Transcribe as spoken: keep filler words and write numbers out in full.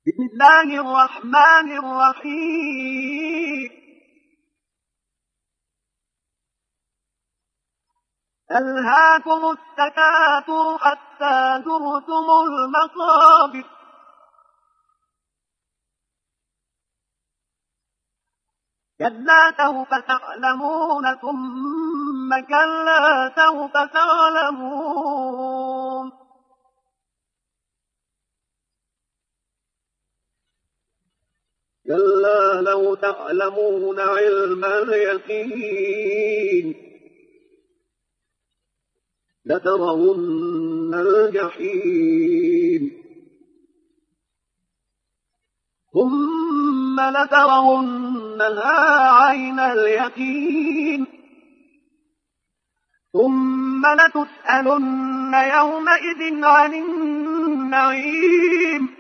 بسم الله الرحمن الرحيم ألهاكم التكاثر حتى زرتم المقابر كلا سوف تعلمون ثم كلا سوف تعلمون كلا لو تعلمون علم اليقين لترون الجحيم ثم لترونها عين اليقين ثم لتسألن يومئذ عن النعيم